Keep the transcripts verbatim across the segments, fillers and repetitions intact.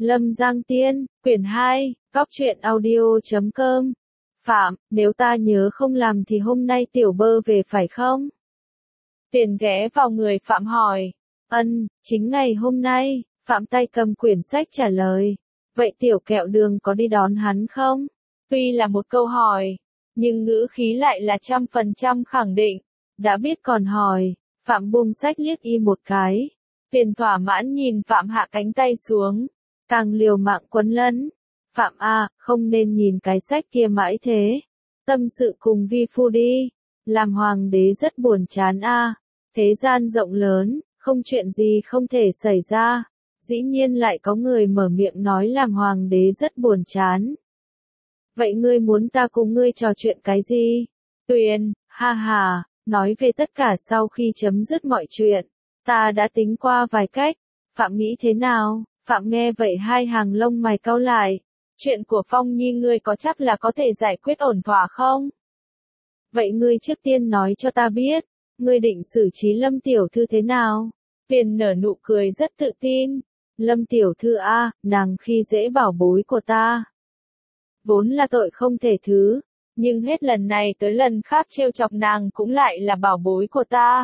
Lâm Giang Tiên, quyển hai, góc truyện audio chấm com. Phạm, nếu ta nhớ không làm thì hôm nay tiểu bơ về phải không? Tiền ghé vào người Phạm hỏi. Ân, chính ngày hôm nay, Phạm tay cầm quyển sách trả lời. Vậy tiểu kẹo đường có đi đón hắn không? Tuy là một câu hỏi, nhưng ngữ khí lại là trăm phần trăm khẳng định. Đã biết còn hỏi, Phạm buông sách liếc y một cái. Tiền thỏa mãn nhìn Phạm hạ cánh tay xuống. Càng liều mạng quấn lấn. Phạm a, không nên nhìn cái sách kia mãi thế. Tâm sự cùng vi phu đi. Làm hoàng đế rất buồn chán a. Thế gian rộng lớn, không chuyện gì không thể xảy ra. Dĩ nhiên lại có người mở miệng nói làm hoàng đế rất buồn chán. Vậy ngươi muốn ta cùng ngươi trò chuyện cái gì? Tuyền, ha ha, nói về tất cả sau khi chấm dứt mọi chuyện. Ta đã tính qua vài cách. Phạm nghĩ thế nào? Phạm nghe vậy hai hàng lông mày cau lại. Chuyện của Phong Nhi ngươi có chắc là có thể giải quyết ổn thỏa không? Vậy ngươi trước tiên nói cho ta biết, ngươi định xử trí Lâm tiểu thư thế nào? Tuyền nở nụ cười rất tự tin. Lâm tiểu thư a, nàng khi dễ bảo bối của ta. Vốn là tội không thể thứ, nhưng hết lần này tới lần khác trêu chọc nàng cũng lại là bảo bối của ta.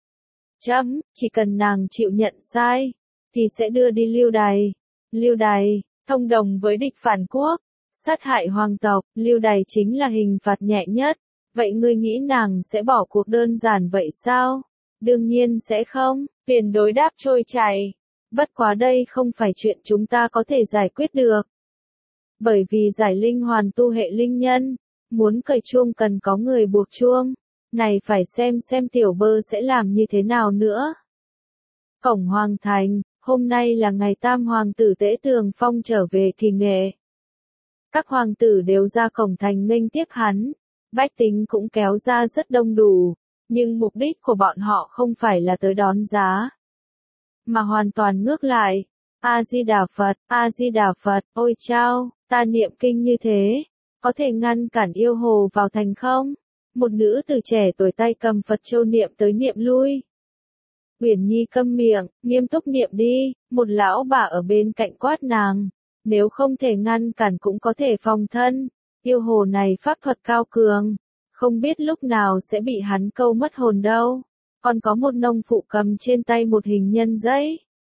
Chấm, chỉ cần nàng chịu nhận sai, thì sẽ đưa đi lưu đày. Lưu đày, thông đồng với địch phản quốc, sát hại hoàng tộc, lưu đày chính là hình phạt nhẹ nhất. Vậy ngươi nghĩ nàng sẽ bỏ cuộc đơn giản vậy sao? Đương nhiên sẽ không, Tuyền đối đáp trôi chảy. Bất quá đây không phải chuyện chúng ta có thể giải quyết được. Bởi vì giải linh hoàn tu hệ linh nhân, muốn cởi chuông cần có người buộc chuông. Này phải xem xem tiểu bơ sẽ làm như thế nào nữa. Cổng hoàng thành, hôm nay là ngày tam hoàng tử Tế Tường Phong trở về kỳ nghệ. Các hoàng tử đều ra cổng thành nghênh tiếp hắn, bách tính cũng kéo ra rất đông đủ, nhưng mục đích của bọn họ không phải là tới đón giá, mà hoàn toàn ngược lại. A-di-đà Phật, A-di-đà Phật, ôi chao, ta niệm kinh như thế, có thể ngăn cản yêu hồ vào thành không? Một nữ từ trẻ tuổi tay cầm Phật châu niệm tới niệm lui. Uyển Nhi câm miệng, nghiêm túc niệm đi, một lão bà ở bên cạnh quát nàng. Nếu không thể ngăn cản cũng có thể phòng thân. Yêu hồ này pháp thuật cao cường, không biết lúc nào sẽ bị hắn câu mất hồn đâu. Còn có một nông phụ cầm trên tay một hình nhân giấy.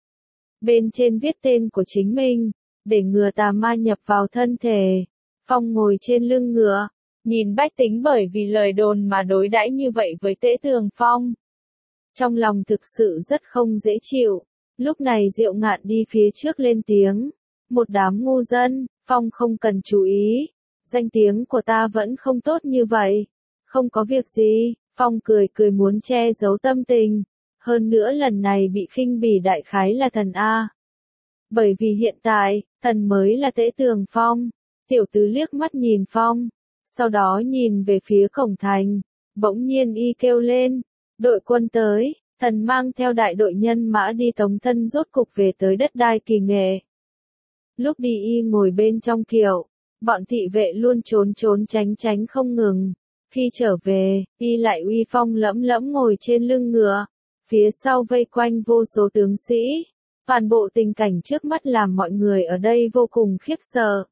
Bên trên viết tên của chính mình, để ngừa tà ma nhập vào thân thể. Phong ngồi trên lưng ngựa, nhìn bách tính bởi vì lời đồn mà đối đãi như vậy với Tế Tường Phong. Trong lòng thực sự rất không dễ chịu. Lúc này Diệu Ngạn đi phía trước lên tiếng. Một đám ngu dân, Phong không cần chú ý. Danh tiếng của ta vẫn không tốt như vậy. Không có việc gì, Phong cười cười muốn che giấu tâm tình. Hơn nữa lần này bị khinh bỉ đại khái là thần A. Bởi vì hiện tại, thần mới là Tế Tường Phong. Tiểu tứ liếc mắt nhìn Phong. Sau đó nhìn về phía cổng thành. Bỗng nhiên y kêu lên. Đội quân tới, thần mang theo đại đội nhân mã đi tống thân rốt cục về tới đất đai kỳ nghệ. Lúc đi y ngồi bên trong kiệu, bọn thị vệ luôn trốn trốn tránh tránh không ngừng. Khi trở về, y lại uy phong lẫm lẫm ngồi trên lưng ngựa. Phía sau vây quanh vô số tướng sĩ. Toàn bộ tình cảnh trước mắt làm mọi người ở đây vô cùng khiếp sợ.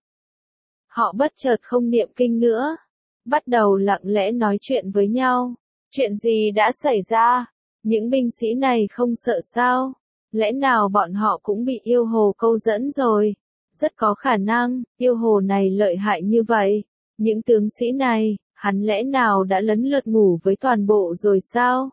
Họ bất chợt không niệm kinh nữa. Bắt đầu lặng lẽ nói chuyện với nhau. Chuyện gì đã xảy ra? Những binh sĩ này không sợ sao? Lẽ nào bọn họ cũng bị yêu hồ câu dẫn rồi? Rất có khả năng, yêu hồ này lợi hại như vậy. Những tướng sĩ này, hắn lẽ nào đã lấn lượt ngủ với toàn bộ rồi sao?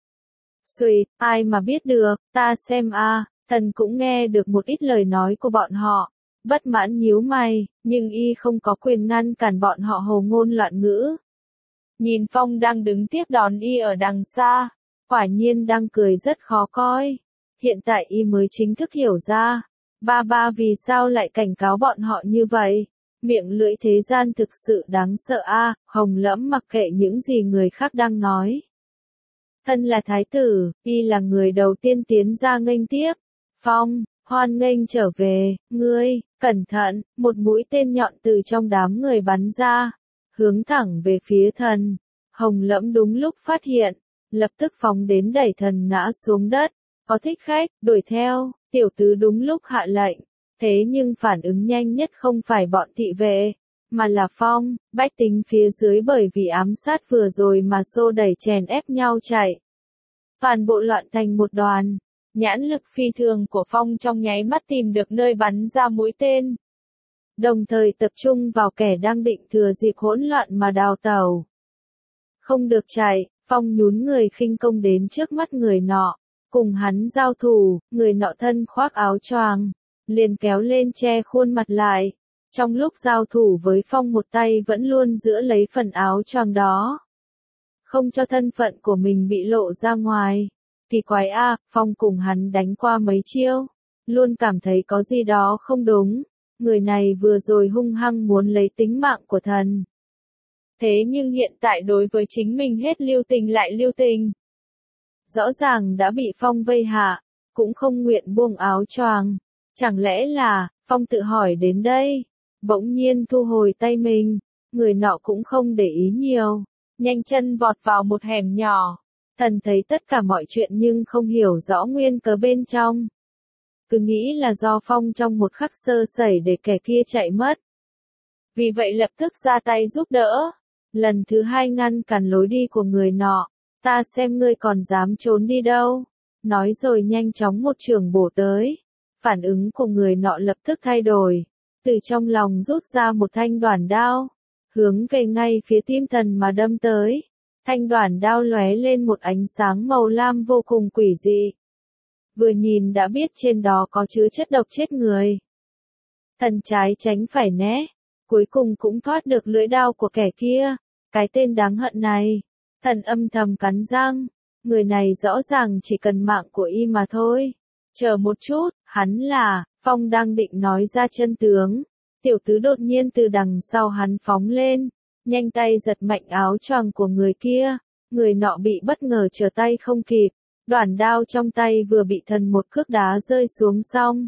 Xùi, ai mà biết được, ta xem a, thần cũng nghe được một ít lời nói của bọn họ. Bất mãn nhíu mày, nhưng y không có quyền ngăn cản bọn họ hồ ngôn loạn ngữ. Nhìn Phong đang đứng tiếp đón y ở đằng xa, quả nhiên đang cười rất khó coi. Hiện tại y mới chính thức hiểu ra, ba ba vì sao lại cảnh cáo bọn họ như vậy. Miệng lưỡi thế gian thực sự đáng sợ a, Hồng Lẫm mặc kệ những gì người khác đang nói. Thân là thái tử, y là người đầu tiên tiến ra nghênh tiếp. Phong, hoan nghênh trở về, ngươi, cẩn thận, một mũi tên nhọn từ trong đám người bắn ra. Hướng thẳng về phía thần. Hồng Lẫm đúng lúc phát hiện, lập tức phóng đến đẩy thần ngã xuống đất. Có thích khách, đuổi theo, tiểu tứ đúng lúc hạ lệnh. Thế nhưng phản ứng nhanh nhất không phải bọn thị vệ, mà là Phong, bách tính phía dưới bởi vì ám sát vừa rồi mà xô đẩy chèn ép nhau chạy. Toàn bộ loạn thành một đoàn, nhãn lực phi thường của Phong trong nháy mắt tìm được nơi bắn ra mũi tên. Đồng thời tập trung vào kẻ đang định thừa dịp hỗn loạn mà đào tẩu. Không được chạy, Phong nhún người khinh công đến trước mắt người nọ, cùng hắn giao thủ, người nọ thân khoác áo choàng, liền kéo lên che khuôn mặt lại. Trong lúc giao thủ với Phong một tay vẫn luôn giữ lấy phần áo choàng đó, không cho thân phận của mình bị lộ ra ngoài. Kỳ quái a, Phong cùng hắn đánh qua mấy chiêu, luôn cảm thấy có gì đó không đúng. Người này vừa rồi hung hăng muốn lấy tính mạng của thần. Thế nhưng hiện tại đối với chính mình hết lưu tình lại lưu tình. Rõ ràng đã bị Phong vây hạ, cũng không nguyện buông áo choàng. Chẳng lẽ là, Phong tự hỏi đến đây, bỗng nhiên thu hồi tay mình, người nọ cũng không để ý nhiều, nhanh chân vọt vào một hẻm nhỏ. Thần thấy tất cả mọi chuyện nhưng không hiểu rõ nguyên cớ bên trong. Cứ nghĩ là do Phong trong một khắc sơ sẩy để kẻ kia chạy mất. Vì vậy lập tức ra tay giúp đỡ. Lần thứ hai ngăn cản lối đi của người nọ. Ta xem ngươi còn dám trốn đi đâu. Nói rồi nhanh chóng một chưởng bổ tới. Phản ứng của người nọ lập tức thay đổi. Từ trong lòng rút ra một thanh đoản đao. Hướng về ngay phía tim thần mà đâm tới. Thanh đoản đao lóe lên một ánh sáng màu lam vô cùng quỷ dị. Vừa nhìn đã biết trên đó có chứa chất độc chết người. Thần trái tránh phải né, cuối cùng cũng thoát được lưỡi đao của kẻ kia. Cái tên đáng hận này, thần âm thầm cắn răng, người này rõ ràng chỉ cần mạng của y mà thôi. Chờ một chút, hắn là, Phong đang định nói ra chân tướng. Tiểu tứ đột nhiên từ đằng sau hắn phóng lên, nhanh tay giật mạnh áo choàng của người kia. Người nọ bị bất ngờ trở tay không kịp. Đoản đao trong tay vừa bị thần một cước đá rơi xuống xong.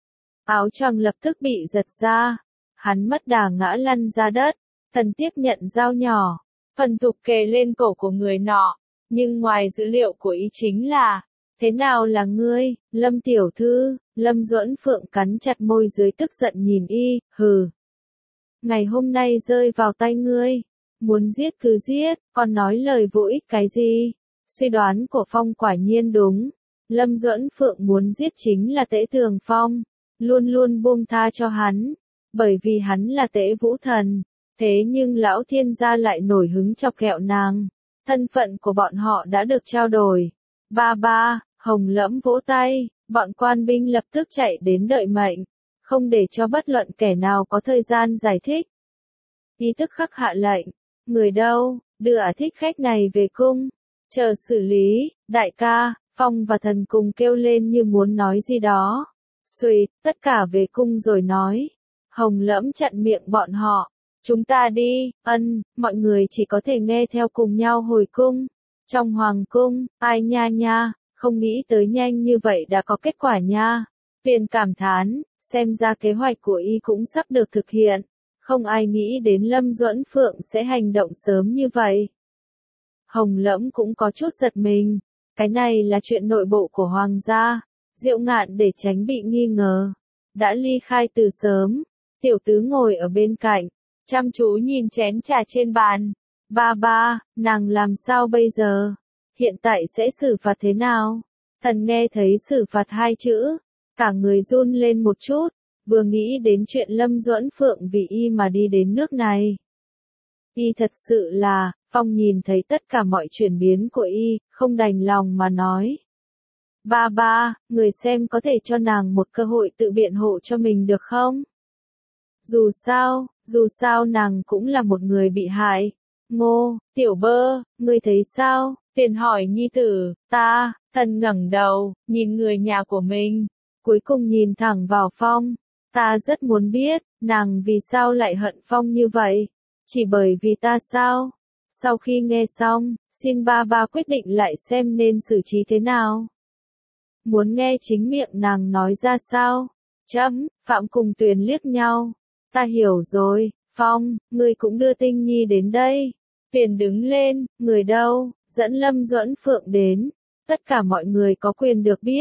Áo choàng lập tức bị giật ra. Hắn mất đà ngã lăn ra đất. Thần tiếp nhận dao nhỏ. Phần thục kề lên cổ của người nọ. Nhưng ngoài dữ liệu của ý chính là. Thế nào là ngươi, Lâm tiểu thư? Lâm Duẫn Phượng cắn chặt môi dưới tức giận nhìn y, hừ. Ngày hôm nay rơi vào tay ngươi. Muốn giết cứ giết, còn nói lời vô ích cái gì? Suy đoán của Phong quả nhiên đúng. Lâm Duẫn Phượng muốn giết chính là Tễ Tường Phong. Luôn luôn buông tha cho hắn. Bởi vì hắn là Tễ Vũ Thần. Thế nhưng lão thiên gia lại nổi hứng chọc ghẹo nàng. Thân phận của bọn họ đã được trao đổi. Ba ba, Hồng Lẫm vỗ tay. Bọn quan binh lập tức chạy đến đợi mệnh. Không để cho bất luận kẻ nào có thời gian giải thích. Y tức khắc hạ lệnh. Người đâu, đưa ả thích khách này về cung. Chờ xử lý, đại ca, Phong và thần cùng kêu lên như muốn nói gì đó. Xuyệt, tất cả về cung rồi nói. Hồng Lẫm chặn miệng bọn họ. Chúng ta đi, ân, mọi người chỉ có thể nghe theo cùng nhau hồi cung. Trong hoàng cung, ai nha nha, không nghĩ tới nhanh như vậy đã có kết quả nha. Tuyền cảm thán, xem ra kế hoạch của y cũng sắp được thực hiện. Không ai nghĩ đến Lâm Duẫn Phượng sẽ hành động sớm như vậy. Hồng Lẫm cũng có chút giật mình. Cái này là chuyện nội bộ của hoàng gia. Diệu Ngạn để tránh bị nghi ngờ. Đã ly khai từ sớm. Tiểu tứ ngồi ở bên cạnh. Chăm chú nhìn chén trà trên bàn. Ba ba, nàng làm sao bây giờ? Hiện tại sẽ xử phạt thế nào? Thần nghe thấy xử phạt hai chữ. Cả người run lên một chút. Vừa nghĩ đến chuyện Lâm Duẫn Phượng vì y mà đi đến nước này. Y thật sự là, Phong nhìn thấy tất cả mọi chuyển biến của y, không đành lòng mà nói. Ba ba, người xem có thể cho nàng một cơ hội tự biện hộ cho mình được không? Dù sao, dù sao nàng cũng là một người bị hại. Ngô, tiểu bơ, ngươi thấy sao? Tiền hỏi nhi tử, ta, thần ngẩng đầu, nhìn người nhà của mình. Cuối cùng nhìn thẳng vào Phong. Ta rất muốn biết, nàng vì sao lại hận Phong như vậy? Chỉ bởi vì ta sao? Sau khi nghe xong, xin ba ba quyết định lại xem nên xử trí thế nào. Muốn nghe chính miệng nàng nói ra sao? Chấm, Phạm cùng Tuyền liếc nhau. Ta hiểu rồi, Phong, ngươi cũng đưa Tinh Nhi đến đây. Tuyền đứng lên, người đâu, dẫn Lâm Duẫn Phượng đến. Tất cả mọi người có quyền được biết.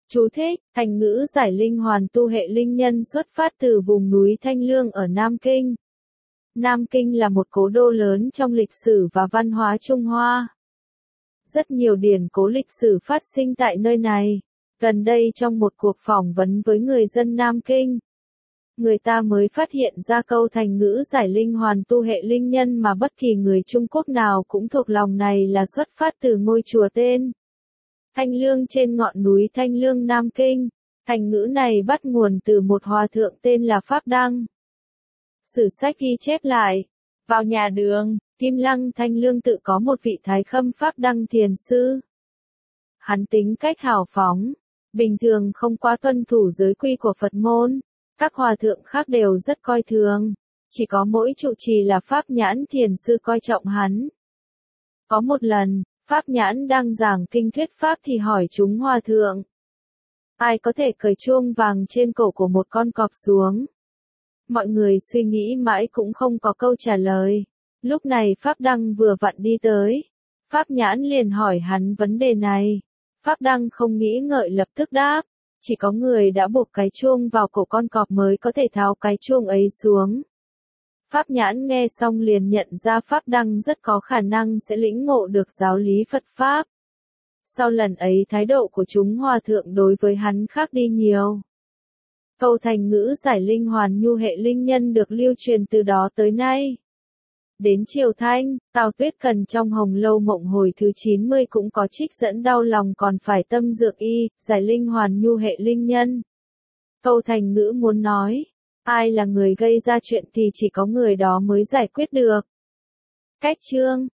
Chú thích, thành ngữ giải linh hoàn tu hệ linh nhân xuất phát từ vùng núi Thanh Lương ở Nam Kinh. Nam Kinh là một cố đô lớn trong lịch sử và văn hóa Trung Hoa. Rất nhiều điển cố lịch sử phát sinh tại nơi này. Gần đây trong một cuộc phỏng vấn với người dân Nam Kinh, người ta mới phát hiện ra câu thành ngữ giải linh hoàn tu hệ linh nhân mà bất kỳ người Trung Quốc nào cũng thuộc lòng này là xuất phát từ ngôi chùa tên Thanh Lương trên ngọn núi Thanh Lương Nam Kinh. Thành ngữ này bắt nguồn từ một hòa thượng tên là Pháp Đăng. Sử sách ghi chép lại, vào nhà Đường, Kim Lăng Thanh Lương tự có một vị Thái Khâm Pháp Đăng thiền sư. Hắn tính cách hào phóng, bình thường không quá tuân thủ giới quy của Phật môn, các hòa thượng khác đều rất coi thường, chỉ có mỗi trụ trì là Pháp Nhãn thiền sư coi trọng hắn. Có một lần, Pháp Nhãn đang giảng kinh thuyết pháp thì hỏi chúng hòa thượng: ai có thể cởi chuông vàng trên cổ của một con cọp xuống? Mọi người suy nghĩ mãi cũng không có câu trả lời. Lúc này Pháp Đăng vừa vặn đi tới. Pháp Nhãn liền hỏi hắn vấn đề này. Pháp Đăng không nghĩ ngợi lập tức đáp: chỉ có người đã buộc cái chuông vào cổ con cọp mới có thể tháo cái chuông ấy xuống. Pháp Nhãn nghe xong liền nhận ra Pháp Đăng rất có khả năng sẽ lĩnh ngộ được giáo lý Phật Pháp. Sau lần ấy thái độ của chúng hòa thượng đối với hắn khác đi nhiều. Câu thành ngữ giải linh hoàn nhu hệ linh nhân được lưu truyền từ đó tới nay. Đến Triều Thanh, Tào Tuyết Cần trong Hồng Lâu Mộng hồi thứ chín mươi cũng có trích dẫn đau lòng còn phải tâm dược y, giải linh hoàn nhu hệ linh nhân. Câu thành ngữ muốn nói, ai là người gây ra chuyện thì chỉ có người đó mới giải quyết được. Cách chương